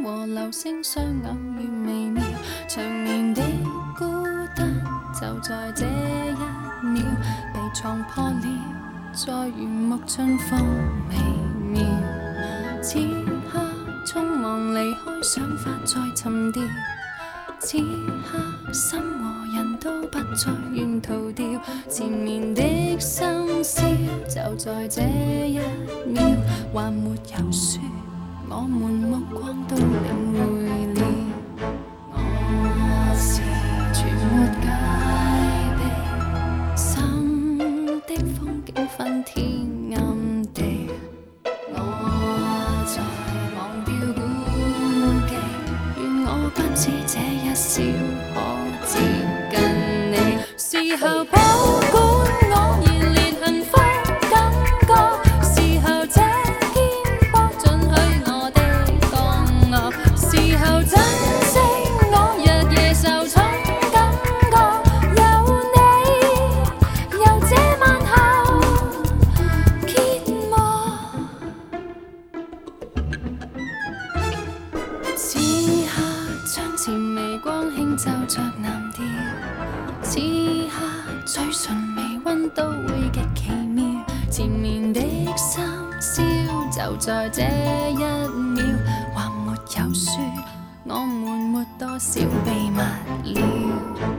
和流星相偶遇微妙，長年的孤單就在這一秒被撞破了，再如沐春風微妙。此刻匆忙離開，想法再沉澱，此刻心和人都不再願逃掉，纏綿的深宵就在這一秒，還沒有說，我們目光都領會了。我是全沒戒備，心的風景分天暗地，我在忘掉孤寂，願我不知這一笑可接近你。時候保管我熱烈幸福感覺，時候這肩膊准許我的降落，時候珍惜我日夜受寵感覺，有你由這晚後揭幕。此刻窗前微光輕奏着藍調，此刻嘴唇微溫都會極奇妙，纏綿的深宵就在這一秒，還沒有說，我們沒多少秘密了。